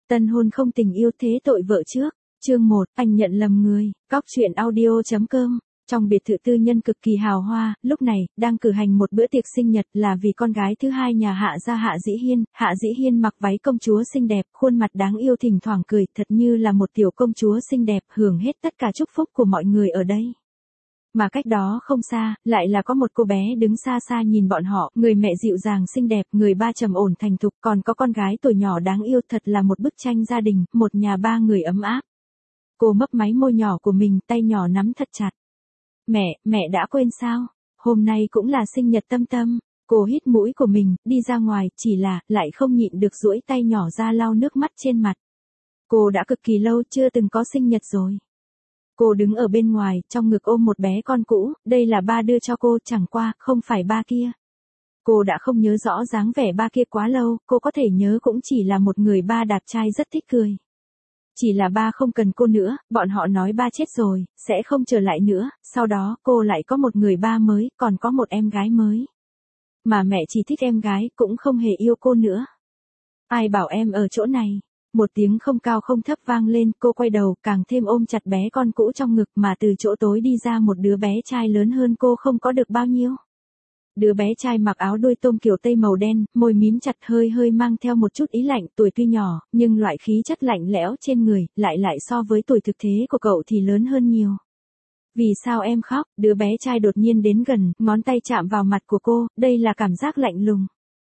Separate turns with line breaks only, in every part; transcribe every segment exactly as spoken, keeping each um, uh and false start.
Tân hôn không tình yêu thế tội vợ trước. Chương một, anh nhận lầm người. Cóc truyện audio chấm com. Trong biệt thự tư nhân cực kỳ hào hoa, lúc này, đang cử hành một bữa tiệc sinh nhật là vì con gái thứ hai nhà Hạ gia Hạ Dĩ Hiên. Hạ Dĩ Hiên mặc váy công chúa xinh đẹp, khuôn mặt đáng yêu thỉnh thoảng cười thật như là một tiểu công chúa xinh đẹp hưởng hết tất cả chúc phúc của mọi người ở đây. Mà cách đó không xa, lại là có một cô bé đứng xa xa nhìn bọn họ, người mẹ dịu dàng xinh đẹp, người ba trầm ổn thành thục, còn có con gái tuổi nhỏ đáng yêu, thật là một bức tranh gia đình, một nhà ba người ấm áp. Cô mấp máy môi nhỏ của mình, tay nhỏ nắm thật chặt. Mẹ, mẹ đã quên sao? Hôm nay cũng là sinh nhật Tâm Tâm. Cô hít mũi của mình, đi ra ngoài, chỉ là, lại không nhịn được duỗi tay nhỏ ra lau nước mắt trên mặt. Cô đã cực kỳ lâu chưa từng có sinh nhật rồi. Cô đứng ở bên ngoài, trong ngực ôm một bé con cũ, đây là ba đưa cho cô, chẳng qua, không phải ba kia. Cô đã không nhớ rõ dáng vẻ ba kia quá lâu, cô có thể nhớ cũng chỉ là một người ba đạp trai rất thích cười. Chỉ là ba không cần cô nữa, bọn họ nói ba chết rồi, sẽ không trở lại nữa, sau đó cô lại có một người ba mới, còn có một em gái mới. Mà mẹ chỉ thích em gái, cũng không hề yêu cô nữa. Ai bảo em ở chỗ này? Một tiếng không cao không thấp vang lên, cô quay đầu, càng thêm ôm chặt bé con cũ trong ngực mà từ chỗ tối đi ra một đứa bé trai lớn hơn cô không có được bao nhiêu. Đứa bé trai mặc áo đuôi tôm kiểu Tây màu đen, môi mím chặt hơi hơi mang theo một chút ý lạnh, tuổi tuy nhỏ, nhưng loại khí chất lạnh lẽo trên người, lại lại so với tuổi thực thế của cậu thì lớn hơn nhiều. Vì sao em khóc? Đứa bé trai đột nhiên đến gần, ngón tay chạm vào mặt của cô, đây là cảm giác lạnh lùng.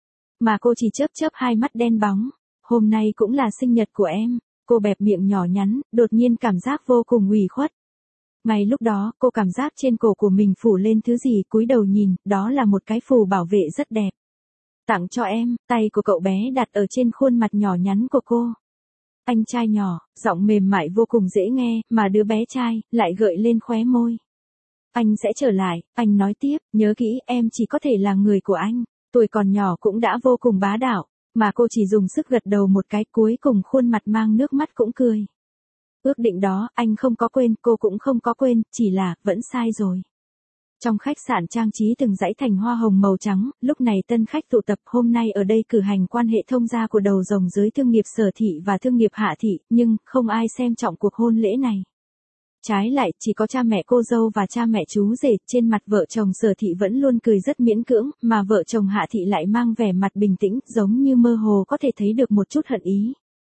Mà cô chỉ chớp chớp hai mắt đen bóng. Hôm nay cũng là sinh nhật của em. Cô bẹp miệng nhỏ nhắn, đột nhiên cảm giác vô cùng ủy khuất. Ngay lúc đó, cô cảm giác trên cổ của mình phủ lên thứ gì, cúi đầu nhìn, đó là một cái phù bảo vệ rất đẹp. Tặng cho em, tay của cậu bé đặt ở trên khuôn mặt nhỏ nhắn của cô. Anh trai nhỏ, giọng mềm mại vô cùng dễ nghe, mà đứa bé trai, lại gợi lên khóe môi. Anh sẽ trở lại, anh nói tiếp, nhớ kỹ, em chỉ có thể là người của anh. Tuổi còn nhỏ cũng đã vô cùng bá đạo. Mà cô chỉ dùng sức gật đầu một cái, cuối cùng khuôn mặt mang nước mắt cũng cười. Ước định đó, anh không có quên, cô cũng không có quên, chỉ là, vẫn sai rồi. Trong khách sạn trang trí từng dãy thành hoa hồng màu trắng, lúc này tân khách tụ tập, hôm nay ở đây cử hành quan hệ thông gia của đầu rồng giới thương nghiệp Sở Thị và thương nghiệp Hạ Thị, nhưng, không ai xem trọng cuộc hôn lễ này. Trái lại, chỉ có cha mẹ cô dâu và cha mẹ chú rể, trên mặt vợ chồng Sở Thị vẫn luôn cười rất miễn cưỡng, mà vợ chồng Hạ Thị lại mang vẻ mặt bình tĩnh, giống như mơ hồ có thể thấy được một chút hận ý.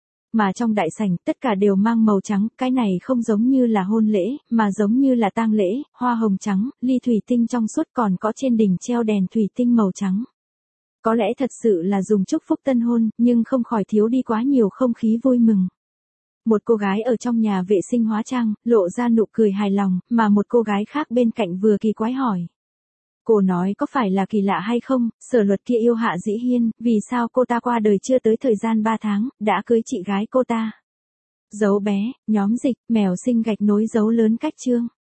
Mà trong đại sảnh, tất cả đều mang màu trắng, cái này không giống như là hôn lễ, mà giống như là tang lễ, hoa hồng trắng, ly thủy tinh trong suốt, còn có trên đỉnh treo đèn thủy tinh màu trắng. Có lẽ thật sự là dùng chúc phúc tân hôn, nhưng không khỏi thiếu đi quá nhiều không khí vui mừng. Một cô gái ở trong nhà vệ sinh hóa trang, lộ ra nụ cười hài lòng, mà một cô gái khác bên cạnh vừa kỳ quái hỏi. Cô nói có phải là kỳ lạ hay không, Sở Luật kia yêu Hạ Dĩ Hiên, vì sao cô ta qua đời chưa tới thời gian ba tháng, đã cưới chị gái cô ta. Dấu bé, nhóm dịch, mèo sinh gạch nối dấu lớn cách chương.